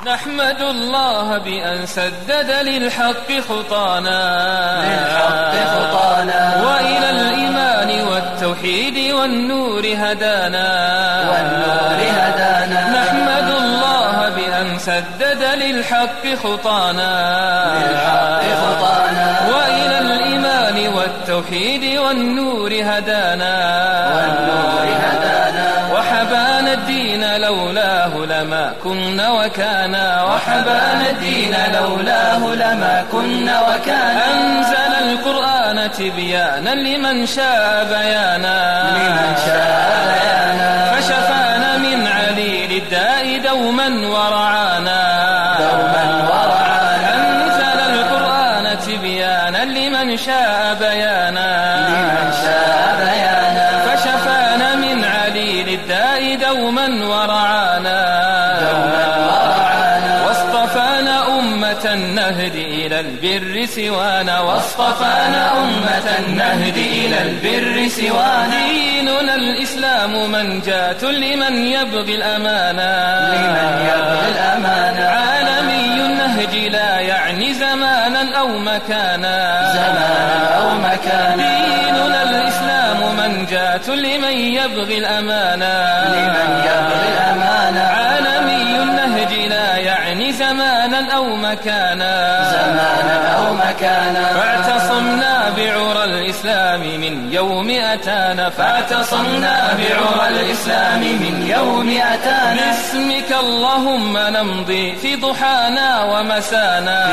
نحمد الله بأن سدد للحق خطانا وإلى الإيمان والتوحيد والنور هدانا نحمد الله بأن سدد للحق خطانا وإلى الإيمان والتوحيد والنور هدانا وحبانا الدين لولاه لما كنا وكانا وحبانا الدين لولاه لما كنا وكانا أنزل القرآن تبيانا لمن شاء بيانا فشفانا من عليل الداء دوما ورعانا أنزل القرآن تبيانا لمن شاء بيانا فشفانا من عليل الداء دوما ورعانا واصطفانا أمة النهد إلى البر سوانا واصطفانا أمة النهد إلى البر سوانا ديننا الإسلام منجاة لمن يبغي الأمانة عالمي النهج لا يعني زمانا أو مكانا ديننا الإسلام منجاة لمن يبغي الأمانة عالمي النهج لا يعني زمانا أو مكانا فاعتصمنا بعرى الإسلام من يوم أتانا باسمك اللهم نمضي في ضحانا ومسانا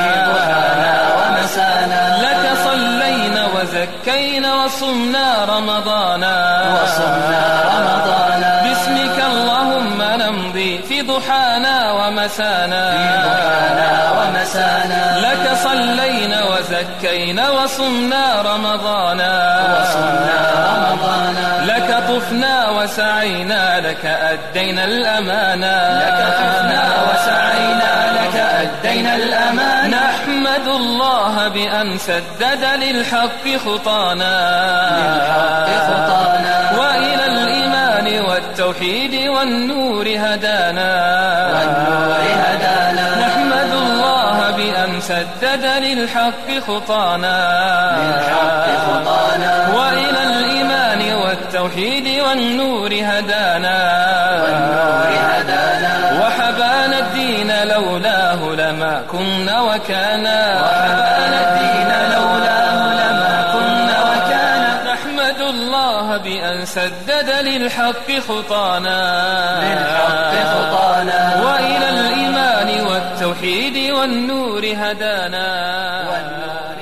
لك صلينا وزكينا وصمنا رمضانا باسمك اللهم نمضي في ضحانا ومسانا لك صلينا وزكينا وصمنا رمضانا لك طفنا وسعينا لك أدينا الأمانة نحمد الله بأن سدد للحق خطانا وإلى الإيمان والتوحيد والنور هدانا نحمد الله بأن سدد للحق خطانا وإلى الإيمان والتوحيد والنور هدانا وحبانا الدين لولاه لما كنا وكانا نحمد الله بأن سدد للحق خطانا وإلى الإيمان والتوحيد والنور هدانا